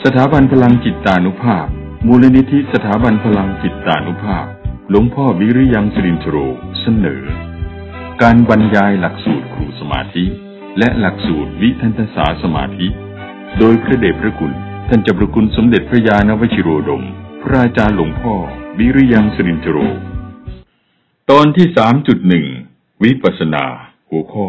ถาบันพลังจิตานุภาพมูลนิธิสถาบันพลังจิตานุภาพหลวงพ่อวิริยังสิรินทโรเสนอการบรรยายหลักสูตรครูสมาธิและหลักสูตรวิทันตศาสตร์สมาธิโดยพระเดชพระคุณท่านเจ้าพระคุณสมเด็จพระญาณวชิโรดมพระอาจารย์หลวงพ่อวิริยังสิรินทโรตอนที่ 3.1 วิปัสสนาหัวข้อ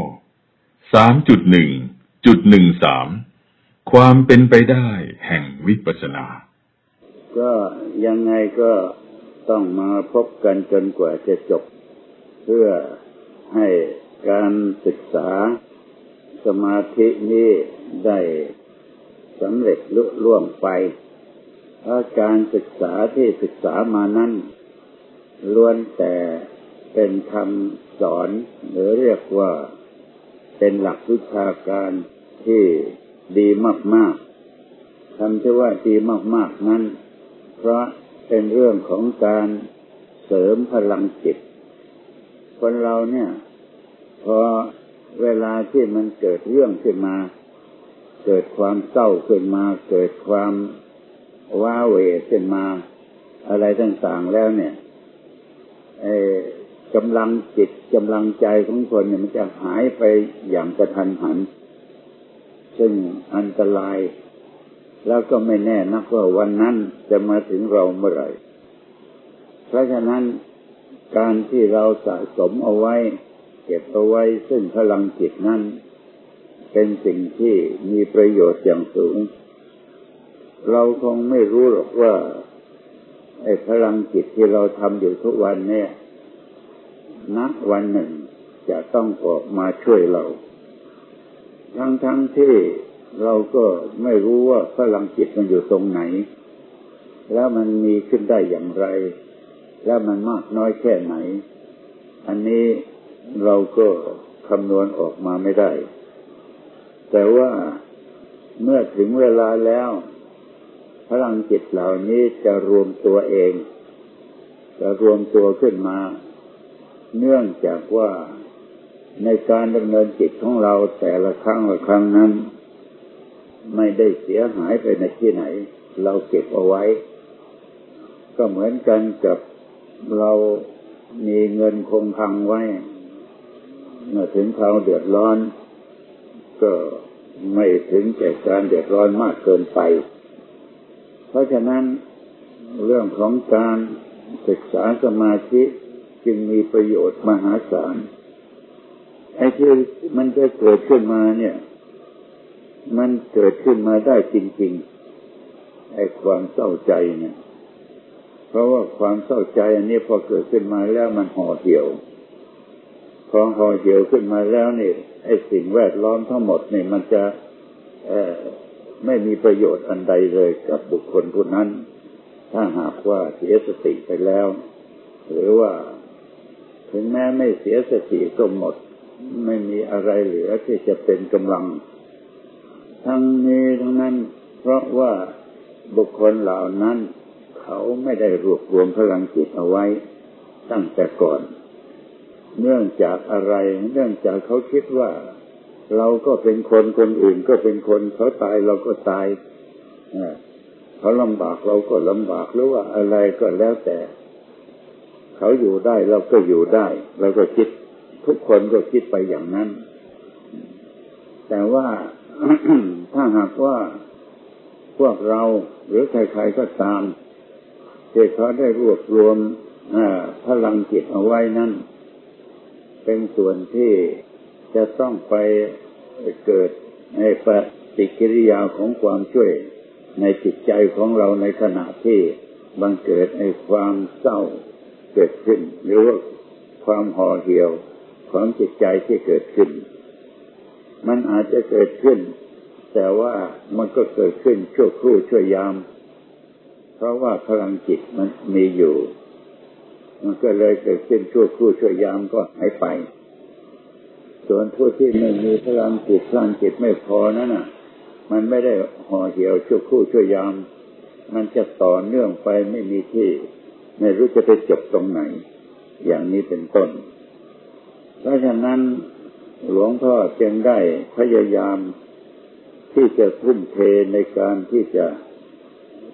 3.1.13 ความเป็นไปได้แห่งวิปัสสนาก็ยังไงก็ต้องมาพบกันจนกว่าจะจบเพื่อให้การศึกษาสมาธินี้ได้สำเร็จลุล่วงไปเพราะการศึกษาที่ศึกษามานั้นล้วนแต่เป็นคำสอนหรือเรียกว่าเป็นหลักวิชาการที่ดีมากๆคำที่ว่าดีมากๆนั้นเพราะเป็นเรื่องของการเสริมพลังจิตคนเราเนี่ยพอเวลาที่มันเกิดเรื่องขึ้นมาเกิดความเศร้าขึ้นมาเกิดความว้าเหวขึ้นมาอะไรต่างๆแล้วเนี่ยกำลังจิตกำลังใจของคนเนี่ยมันจะหายไปอย่างกระทันหันซึ่งอันตรายแล้วก็ไม่แน่นักว่าวันนั้นจะมาถึงเราเมื่อไหร่เพราะฉะนั้นการที่เราสะสมเอาไว้เก็บเอาไว้ซึ่งพลังจิตนั้นเป็นสิ่งที่มีประโยชน์อย่างสูงเราคงไม่รู้หรอกว่าไอ้พลังจิตที่เราทำอยู่ทุกวันเนี่ยณวันหนึ่งจะต้องออกมาช่วยเราทั้งที่เราก็ไม่รู้ว่าพลังจิตมันอยู่ตรงไหนแล้วมันมีขึ้นได้อย่างไรแล้วมันมากน้อยแค่ไหนอันนี้เราก็คำนวณออกมาไม่ได้แต่ว่าเมื่อถึงเวลาแล้วพลังจิตเหล่านี้จะรวมตัวเองจะรวมตัวขึ้นมาเนื่องจากว่าในการดำเนินจิตของเราแต่ละครั้งนั้นไม่ได้เสียหายไปในที่ไหนเราเก็บเอาไว้ก็เหมือนกันกับเรามีเงินคงคลังไว้เมื่อถึงคราวเดือดร้อนก็ไม่ถึงแก่การเดือดร้อนมากเกินไปเพราะฉะนั้นเรื่องของการศึกษาสมาธิจึงมีประโยชน์มหาศาลไอ้ที่มันจะเกิดขึ้นมาเนี่ยมันเกิดขึ้นมาได้จริงๆไอ้ความเศร้าใจเนี่ยเพราะว่าความเศร้าใจอันนี้พอเกิดขึ้นมาแล้วมันห่อเหี่ยวพอห่อเหี่ยวขึ้นมาแล้วนี่ไอ้สิ่งแวดล้อมทั้งหมดนี่มันจะไม่มีประโยชน์อันใดเลยกับบุคคลผู้นั้นถ้าหากว่าเสียสติไปแล้วหรือว่าถึงแม้ไม่เสียสติก็หมดไม่มีอะไรเหลือที่จะเป็นกำลังทั้งนี้ทั้งนั้นเพราะว่าบุคคลเหล่านั้นเขาไม่ได้รวบรวมพลังจิตเอาไว้ตั้งแต่ก่อนเนื่องจากอะไรเนื่องจากเขาคิดว่าเราก็เป็นคนคนอื่นก็เป็นคนเขาตายเราก็ตายเขาลำบากเราก็ลำบากหรือว่าอะไรก็แล้วแต่เขาอยู่ได้เราก็อยู่ได้เราก็คิดทุกคนก็คิดไปอย่างนั้นแต่ว่า ถ้าหากว่าพวกเราหรือใครๆก็ตามที่เขาได้รวบรวมพลังจิตเอาไว้นั้นเป็นส่วนที่จะต้องไปเกิดในปฏิกิริยาของความช่วยในจิตใจของเราในขณะที่บังเกิดในความเศร้าเกิดขึ้นหรือว่าความห่อเหี่ยวของจิตใจที่เกิดขึ้นมันอาจจะเกิดขึ้นแต่ว่ามันก็เกิดขึ้นชั่วครู่ชั่วยามเพราะว่าพลังจิตมันมีอยู่มันก็เลยเกิดขึ้นชั่วครู่ชั่วยามก็หายไปส่วนผู้ที่ไม่มีพลังจิตไม่พอนั้นน่ะมันไม่ได้ห่อเหี่ยวชั่วครู่ชั่วยามมันจะต่อเนื่องไปไม่มีที่ไม่รู้จะไปจบตรงไหนอย่างนี้เป็นต้นเพราะฉะนั้นหลวงพ่อจึงได้พยายามที่จะทุ่มเทในการที่จะ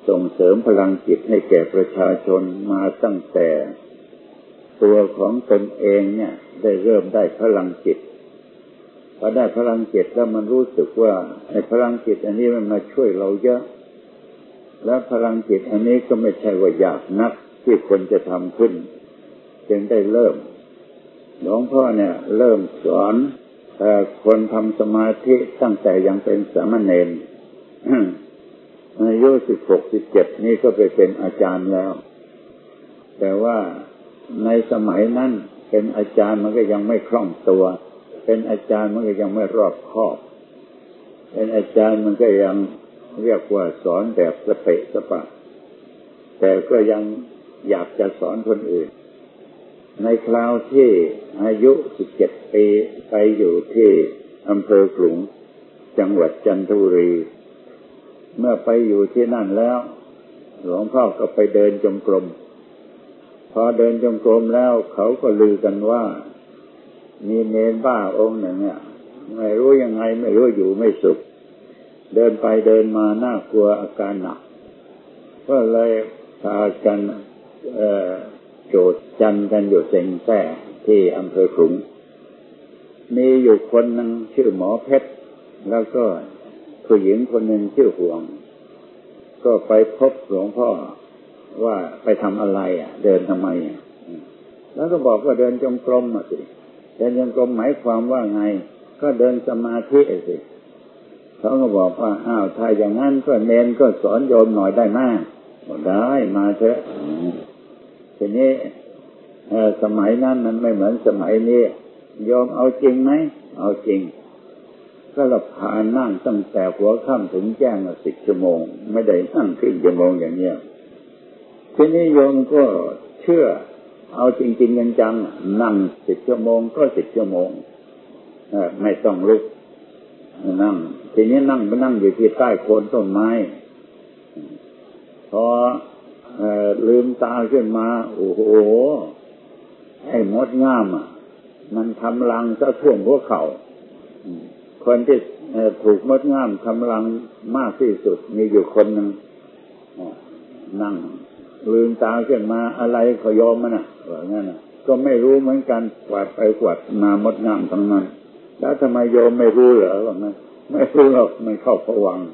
ส่งเสริมพลังจิตให้แก่ประชาชนมาตั้งแต่ตัวของตนเองเนี่ยได้เริ่มได้พลังจิตพอได้พลังจิตแล้วมันรู้สึกว่าไอ้พลังจิตอันนี้มันมาช่วยเราเยอะและพลังจิตอันนี้ก็ไม่ใช่ว่ายากนักที่คนจะทำขึ้นจึงได้เริ่มหลวงพ่อเนี่ยเริ่มสอนคนทำสมาธิตั้งแต่ยังเป็นสามเณรอายุ16-17นี่ก็ไปเป็นอาจารย์แล้วแต่ว่าในสมัยนั้นเป็นอาจารย์มันก็ยังไม่คล่องตัวเป็นอาจารย์มันก็ยังไม่รอบคอบเป็นอาจารย์มันก็ยังเรียกว่าสอนแบบสเปะสปะแต่ก็ยังอยากจะสอนคนอื่นในคราวที่อายุ17 ปีไปอยู่ที่อำเภอขลุงจังหวัดจันทบุรีเมื่อไปอยู่ที่นั่นแล้วหลวงพ่อก็ไปเดินจงกรมพอเดินจงกรมแล้วเขาก็ลือกันว่ามีเนรบ้าองค์หนึ่งเนี่ยไม่รู้ยังไงไม่รู้อยู่ไม่สุขเดินไปเดินมาน่ากลัวอาการหนักก็เลยพากันโจทย์จันกันอยู่เซ็งแท้ที่อำเภอขลุงมีอยู่คนหนึ่งชื่อหมอเพชรแล้วก็ผู้หญิงคนหนึ่งชื่อห่วงก็ไปพบหลวงพ่อว่าไปทำอะไรเดินทำไมแล้วก็บอกว่าเดินจงกรมสิเดินจงกรมหมายความว่าไงก็เดินสมาธิสิเขาก็บอกว่าอ้าวถ้าอย่างนั้นก็เนรก็สอนโยมหน่อยได้ไหมได้มาเถอะทีนี้สมัยนั้นมันไม่เหมือนสมัยนี้โยมเอาจริงไหมเอาจริงก็เราพานั่งตั้งแต่หัวค่ำถึงแจ้ง10 ชั่วโมงไม่ได้นั่งครึ่งชั่วโมงอย่างเนี้ยทีนี้โยมก็เชื่อเอาจริงๆจังๆนั่ง10 ชั่วโมงก็10 ชั่วโมงไม่ต้องลุกนั่งทีนี้นั่งอยู่ที่ใต้โคนต้นไม้พอลืมตาขึ้นมาโอ้โหไอ้มดงามมันทำรังซะท่วมหัวเข่าคนที่ถูกมดงามทำรังมากที่สุดมีอยู่คนนึงนั่งลืมตาขึ้นมาอะไรก็ยอมมันว่างั้นก็ไม่รู้เหมือนกันกวาดไปกวาดมามดงามทั้งนั้นแล้วทำไมโยมไม่รู้เหรอว่างั้นไม่รู้หรอกไม่เข้าผวังค์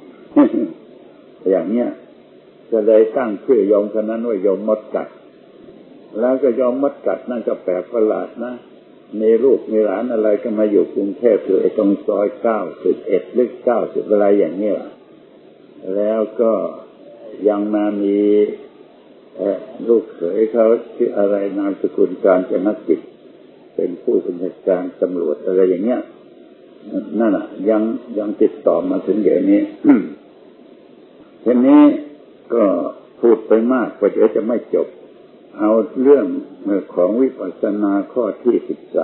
อย่างเนี้ยก็เลยตั้งชื่อโยมคนนั้นว่าโยมมดกัดแล้วก็โยมมดกัดนั่นก็แปลกประหลาดนะมีลูกมีหลานอะไรก็มาอยู่กรุงเทพอยู่ไอ้ตรงซอย91หรือ90อะไรอย่างนี้ล่ะแล้วก็ยังมามีลูกเขยเขาชื่ออะไรนามสกุลการจนกิจเป็นผู้บัญชาการตำรวจอะไรอย่างเงี้ยนั่นน่ะยังติดต่อมาถึงเดี๋ยวนี้ ทีนี้ก็พูดไปมากกว่าเดี๋ยวจะไม่จบเอาเรื่องของวิปัสสนาข้อที่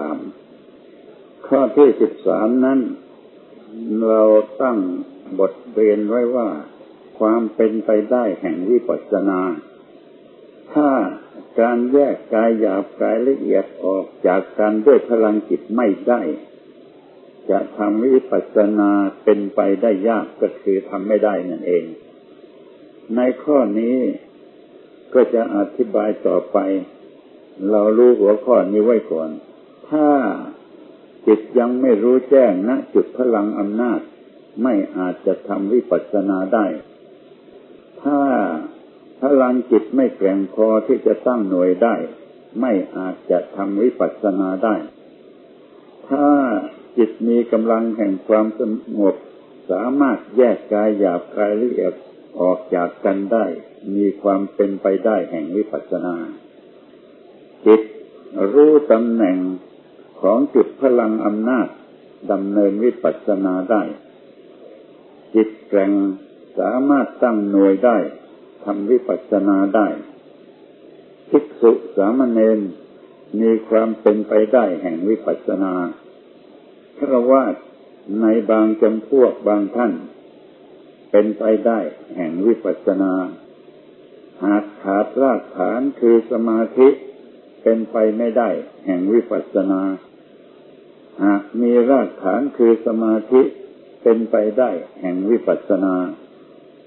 13ข้อที่13นั้นเราตั้งบทเรียนไว้ว่าความเป็นไปได้แห่งวิปัสสนาถ้าการแยกกายหยาบกายละเอียดออกจากกันด้วยพลังจิตไม่ได้จะทำวิปัสสนาเป็นไปได้ยากก็คือทำไม่ได้นั่นเองในข้อนี้ก็จะอธิบายต่อไปเรารู้หัวข้อนี้ไว้ก่อนถ้าจิตยังไม่รู้แจ้งณจุดพลังอำนาจไม่อาจจะทำวิปัสสนาได้ถ้าพลังจิตไม่แข็งพอที่จะตั้งหน่วยได้ไม่อาจจะทำวิปัสสนาได้ถ้าจิตมีกำลังแห่งความสงบสามารถแยกกายหยาบกายละเอียดออกจากกันได้มีความเป็นไปได้แห่งวิปัสสนาจิตรู้ตำแหน่งของจุดพลังอำนาจดำเนินวิปัสสนาได้จิตแข็งสามารถตั้งหน่วยได้ทำวิปัสสนาได้ภิกษุสามเณรมีความเป็นไปได้แห่งวิปัสสนาฆราวาสในบางจำพวกบางท่านเป็นไปได้แห่งวิปัสสนาหากขาดรากฐานคือสมาธิเป็นไปไม่ได้แห่งวิปัสสนาหากมีรากฐานคือสมาธิเป็นไปได้แห่งวิปัสสนา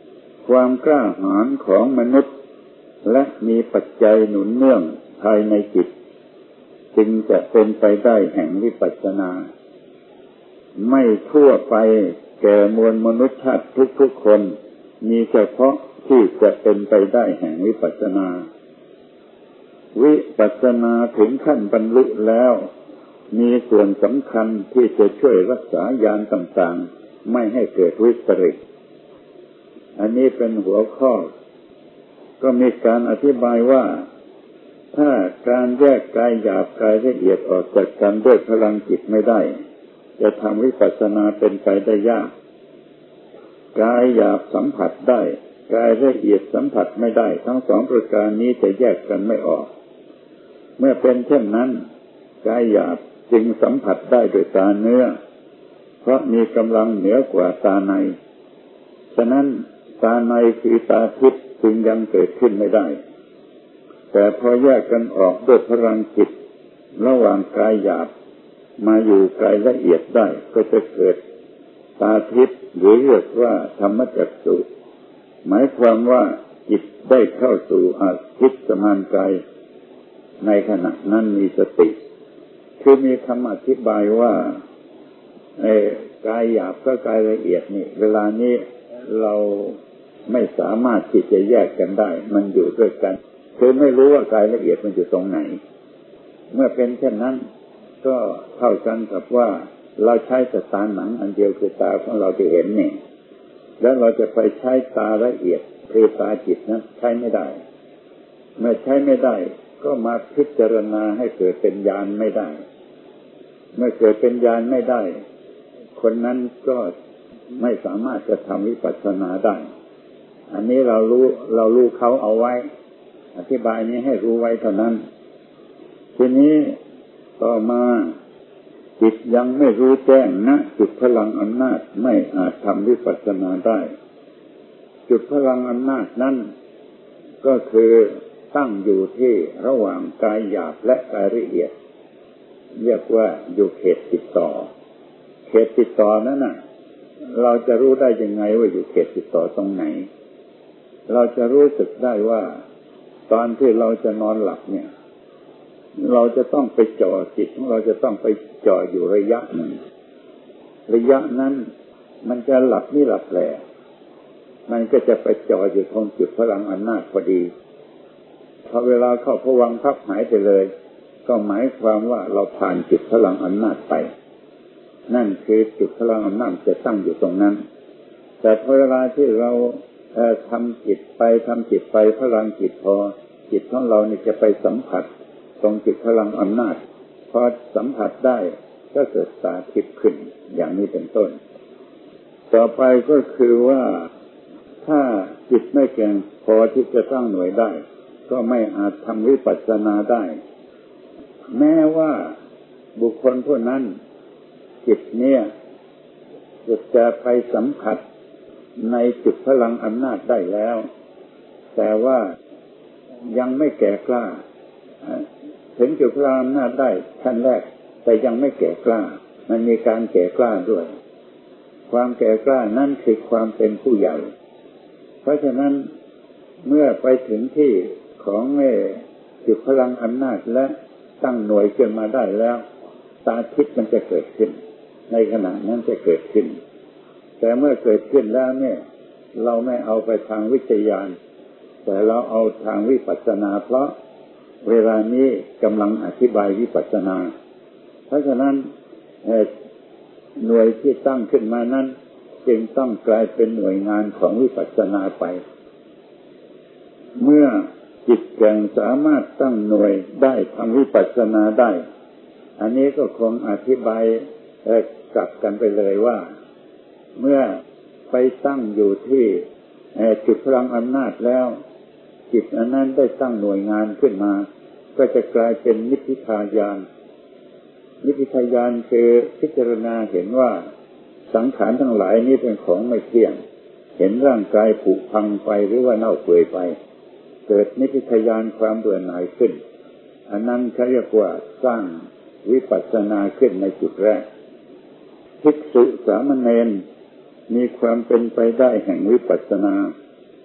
ความกล้าหาญของมนุษย์และมีปัจจัยหนุนเนื่องภายในจิตจึงจะเป็นไปได้แห่งวิปัสสนาไม่ทั่วไปแก่มวลมนุษย์ชาติทุกๆคนมีเฉพาะที่จะเป็นไปได้แห่งวิปัสสนาวิปัสสนาถึงขั้นบรรลุแล้วมีส่วนสำคัญที่จะช่วยรักษาญาณต่างๆไม่ให้เกิดวิปริตอันนี้เป็นหัวข้อก็มีการอธิบายว่าถ้าการแยกกายหยาบกายละเอียดออกจากกันด้วยพลังจิตไม่ได้จะทำวิปัสสนาเป็นไปได้ยากกายหยาบสัมผัสได้กายละเอียดสัมผัสไม่ได้ทั้งสองประการนี้จะแยกกันไม่ออกเมื่อเป็นเช่นนั้นกายหยาบจึงสัมผัสได้ด้วยตาเนื้อเพราะมีกำลังเหนือกว่าตาในฉะนั้นตาในคือตาทิพย์จึงยังเกิดขึ้นไม่ได้แต่พอแยกกันออกด้วยพลังจิตระหว่างกายหยาบมาอยู่กายละเอียดได้ก็จะเกิดตาทิพย์หรือเรียกว่าธรรมจักษุหมายความว่าจิตได้เข้าสู่อาทิพย์สมานกายในขณะนั้นมีสติคือมีคำอธิบายว่ากายหยาบกับกายละเอียดนี่เวลานี้เราไม่สามารถที่จะแยกกันได้มันอยู่ด้วยกันคือไม่รู้ว่ากายละเอียดมันอยู่ตรงไหนเมื่อเป็นเช่นนั้นก็เท่ากันกับว่าเราใช้ตาหนังอันเดียวคือตาของเราที่เห็นนี่แล้วเราจะไปใช้ตาละเอียดคือตาจิตนั้นใช้ไม่ได้เมื่อใช้ไม่ได้ก็มาพิจารณาให้เกิดเป็นญาณไม่ได้เมื่อเกิดเป็นญาณไม่ได้คนนั้นก็ไม่สามารถจะทำวิปัสสนาได้อันนี้เรารู้เขาเอาไว้อธิบายนี้ให้รู้ไว้เท่านั้นทีนี้ต่อมาจิตยังไม่รู้แจ้งณจุดพลังอำนาจไม่อาจทำวิปัสสนาได้จุดพลังอำนาจนั้นก็คือตั้งอยู่ที่ระหว่างกายหยาบและกายละเอียดเรียกว่าอยู่เขตติดต่อเขตติดต่อนั้นน่ะเราจะรู้ได้ยังไงว่าอยู่เขตติดต่อตรงไหนเราจะรู้สึกได้ว่าตอนที่เราจะนอนหลับเนี่ยเราจะต้องไปจ่อจิตของเราจะต้องไปจ่ออยู่ระยะหนึ่งระยะนั้นมันจะหลับนี่หลับแหละมันก็จะไปจ่ออยู่ตรงจุดพลังอำนาจพอดีพอเวลาเข้าภวังค์พับหายไปเลยก็หมายความว่าเราผ่านจุดพลังอำนาจไปนั่นคือจุดพลังอำนาจจะตั้งอยู่ตรงนั้นแต่พอเวลาที่เราทำจิตไปพลังจิตพอจิตของเราเนี่ยจะไปสัมผัสตรงจุดพลังอำนาจพอสัมผัสได้ก็เกิดตาทิพย์ขึ้นอย่างนี้เป็นต้นต่อไปก็คือว่าถ้าจิตไม่แข็งพอที่จะตั้งหน่วยได้ก็ไม่อาจทำวิปัสสนาได้แม้ว่าบุคคลผู้นั้นจิตเนี่ยจะไปสัมผัสในจุดพลังอำนาจได้แล้วแต่ว่ายังไม่แก่กล้าถึงจุดพลังอำนาจได้ขั้นแรกแต่ยังไม่แก่กล้ามันมีการแก่กล้าด้วยความแก่กล้านั่นคือความเป็นผู้ใหญ่เพราะฉะนั้นเมื่อไปถึงที่ของจุดพลังอำนาจและตั้งหน่วยขึ้นมาได้แล้วตาทิพย์มันจะเกิดขึ้นในขณะนั้นจะเกิดขึ้นแต่เมื่อเกิดขึ้นแล้วเนี่ยเราไม่เอาไปทางวิทยานแต่เราเอาทางวิปัสสนาเพราะเวลานี้กำลังอธิบายวิปัสสนาเพราะฉะนั้นหน่วยที่ตั้งขึ้นมานั้นจึงต้องกลายเป็นหน่วยงานของวิปัสสนาไปเมื่อจิตแข็งสามารถตั้งหน่วยได้ทำวิปัสสนาได้อันนี้ก็คงอธิบายกลับกันไปเลยว่าเมื่อไปตั้งอยู่ที่จุดพลังอำนาจแล้วจิตอันนั้นได้ตั้งหน่วยงานขึ้นมาก็จะกลายเป็นนิพพิทายานนิพพิทายานคือพิจารณาเห็นว่าสังขารทั้งหลายนี้เป็นของไม่เที่ยงเห็นร่างกายผุพังไปหรือว่าเน่าเปื่อยไปเกิดนิพพิทายานความเบื่อหน่ายขึ้นอันนั้นเขาเรียกว่าสร้างวิปัสสนาขึ้นในจุดแรกภิกษุสามเณรมีความเป็นไปได้แห่งวิปัสสนา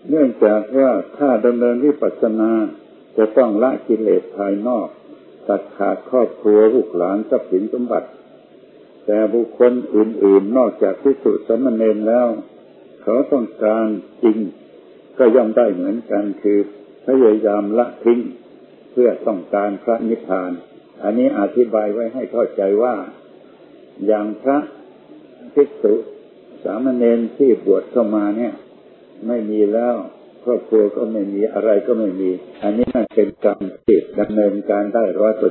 เนื่องจากว่าถ้าดำเนินวิปัสสนาจะต้องละกิเลสภายนอกตัดขาดครอบครัวลูกหลานทรัพย์สินสมบัติแต่บุคคลอื่นๆนอกจากภิกษุสามเณรแล้วเขาต้องการจริงก็ย่อมได้เหมือนกันคือพยายามละทิ้งเพื่อต้องการพระนิพพานอันนี้อธิบายไว้ให้เข้าใจว่าอย่างพระภิกษุสามเณรที่บวชเข้ามาเนี่ยไม่มีแล้วครอบครัวก็ไม่มีอะไรก็ไม่มีอันนี้มันเป็นกรรมที่ดำเนินการได้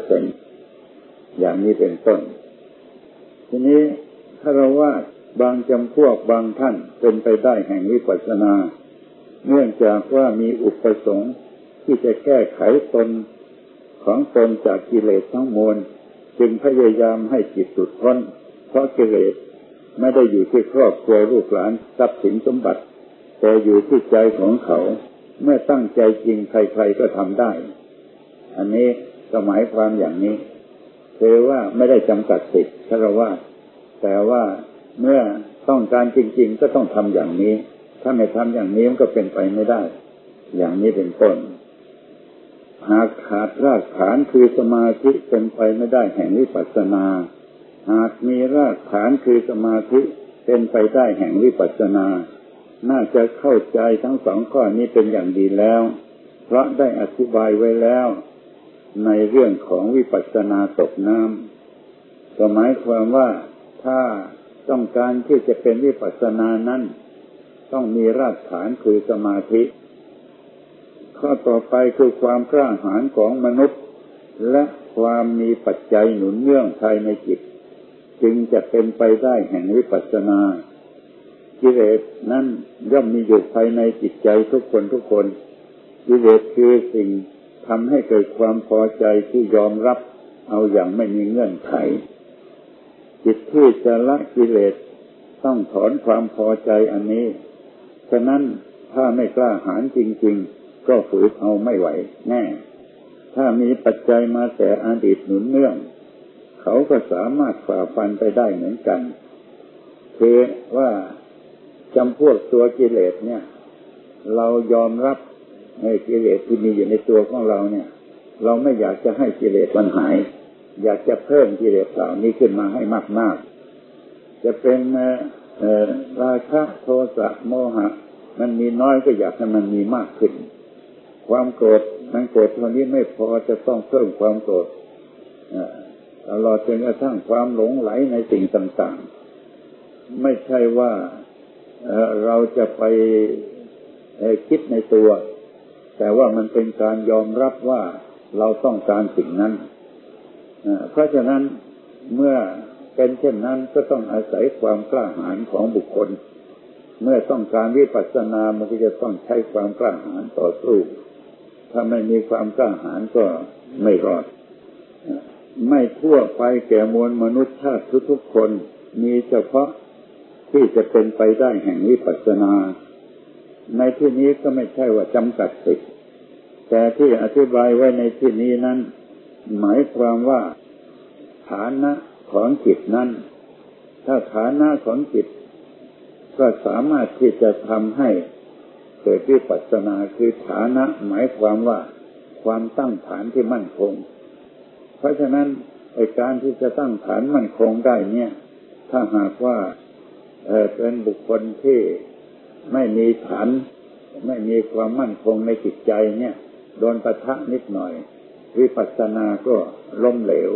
100% อย่างนี้เป็นต้นทีนี้ถ้าเราว่าบางจำพวกบางท่านเป็นไปได้แห่งวิปัสสนาเนื่องจากว่ามีอุปสงค์ที่จะแก้ไขตนของตนจากกิเลสทั้งมวลจึงพยายามให้จิตหลุดพ้นเพราะกิเลสไม่ได้อยู่ที่ครอบครัวลูกหลานทรัพย์สินสมบัติแต่อยู่ที่ใจของเขาเมื่อตั้งใจจริงใครๆก็ทำได้อันนี้ก็หมายความอย่างนี้คือว่าไม่ได้จำกัดสิทธิ์ฆราวาสแต่ว่าเมื่อต้องการจริงๆก็ต้องทำอย่างนี้ถ้าไม่ทำอย่างนี้มันก็เป็นไปไม่ได้อย่างนี้เป็นต้นหากขาดรากฐานคือสมาธิเป็นไปไม่ได้แห่งวิปัสสนาหากมีรากฐานคือสมาธิเป็นไปได้แห่งวิปัสสนาน่าจะเข้าใจทั้งสองข้อนี้เป็นอย่างดีแล้วเพราะได้อธิบายไว้แล้วในเรื่องของวิปัสสนาตกน้ำก็หมายความว่าถ้าต้องการที่จะเป็นวิปัสสนานั้นต้องมีรากฐานคือสมาธิข้อต่อไปคือความกล้าหาญของมนุษย์และความมีปัจจัยหนุนเนื่องภายในจิตจึงจะเป็นไปได้แห่งวิปัสสนากิเลสนั้นย่อมมีอยู่ภายในจิตใจทุกคนกิเลสคือสิ่งทำให้เกิดความพอใจที่ยอมรับเอาอย่างไม่มีเงื่อนไขจิตที่จะละกิเลสต้องถอนความพอใจอันนี้ฉะนั้นถ้าไม่กล้าหาญจริงๆก็ฝืนเอาไม่ไหวแน่ถ้ามีปัจจัยมาแต่อดีตหนุนเนื่องเขาก็สามารถฝ่าฟันไปได้เหมือนกันคือว่าจำพวกตัวกิเลสเนี่ยเรายอมรับในกิเลสที่มีอยู่ในตัวของเราเนี่ยเราไม่อยากจะให้กิเลสมันหายอยากจะเพิ่มกิเลสเหล่านี้ขึ้นมาให้มากๆจะเป็นราคะโทสะโมหะมันมีน้อยก็อยากให้มันมีมากขึ้นความโกรธมันโกรธเท่านี้ไม่พอจะต้องเพิ่มความโกรธตลอดจนกระทั่งความหลงไหลในสิ่งต่างๆไม่ใช่ว่าเราจะไปคิดในตัวแต่ว่ามันเป็นการยอมรับว่าเราต้องการสิ่งนั้นเพราะฉะนั้นเมื่อเป็นเช่นนั้นก็ต้องอาศัยความกล้าหาญของบุคคลเมื่อต้องการวิปัสสนามันก็จะต้องใช้ความกล้าหาญต่อสู้ถ้าไม่มีความกล้าหาญก็ไม่รอดไม่ทั่วไปแก่มวลมนุษยชาติทุกๆคนมีเฉพาะที่จะเป็นไปได้แห่งวิปัสสนาในที่นี้ก็ไม่ใช่ว่าจำกัดสิทธิ์แต่ที่อธิบายไว้ในที่นี้นั้นหมายความว่าฐานะของจิตนั้นถ้าฐานะของจิตก็สามารถที่จะทำให้เกิดวิปัสสนาคือฐานะหมายความว่าความตั้งฐานที่มั่นคงเพราะฉะนั้นการที่จะตั้งฐานมั่นคงได้เนี่ยถ้าหากว่าเป็นบุคคลที่ไม่มีฐานไม่มีความมั่นคงในจิตใจเนี่ยโดนปะทะนิดหน่อยวิปัสสนาก็ล้มเหลว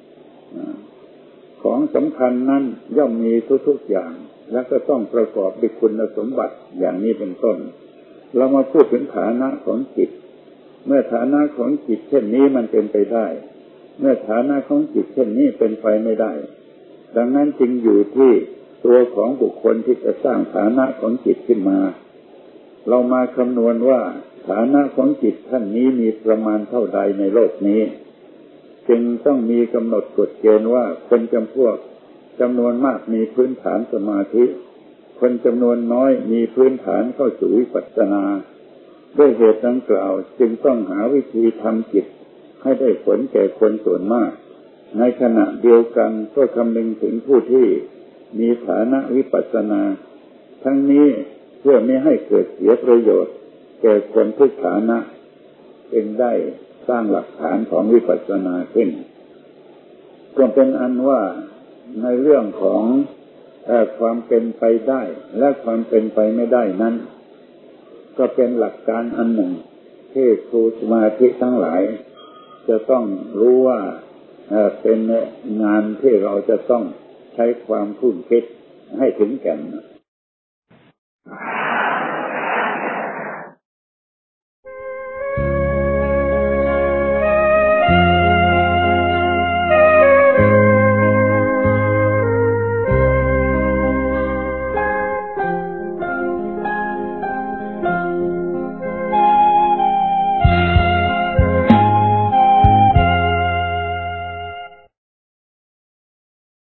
ของสำคัญนั้นย่อมมีทุกๆอย่างและก็ต้องประกอบด้วยคุณสมบัติอย่างนี้เป็นต้นเรามาพูดถึงฐานะของจิตเมื่อฐานะของจิตเช่นนี้มันเป็นไปได้เมื่อฐานะของจิตเช่นนี้เป็นไปไม่ได้ดังนั้นจึงอยู่ที่ตัวของบุคคลที่จะสร้างฐานะของจิตขึ้นมาเรามาคำนวณว่าฐานะของจิตท่านนี้มีประมาณเท่าใดในโลกนี้จึงต้องมีกำหนดกฎเกณฑ์ว่าคนจำพวกจำนวนมากมีพื้นฐานสมาธิคนจำนวนน้อยมีพื้นฐานเข้าสู่วิปัสสนาด้วยเหตุดังกล่าวจึงต้องหาวิธีทำจิตให้ได้ผลแก่คนส่วนมากในขณะเดียวกันก็คำนึงถึงผู้ที่มีฐานะวิปัสสนาทั้งนี้เพื่อไม่ให้เกิดเสียประโยชน์แก่คนทุกฐานะจึงได้สร้างหลักฐานของวิปัสสนาขึ้นก็เป็นอันว่าในเรื่องของความเป็นไปได้และความเป็นไปไม่ได้นั้นก็เป็นหลักการอันหนึ่งที่ครูสมาธิทั้งหลายจะต้องรู้ว่าเป็นงานที่เราจะต้องใช้ความคุ้นคิดให้ถึงแก่น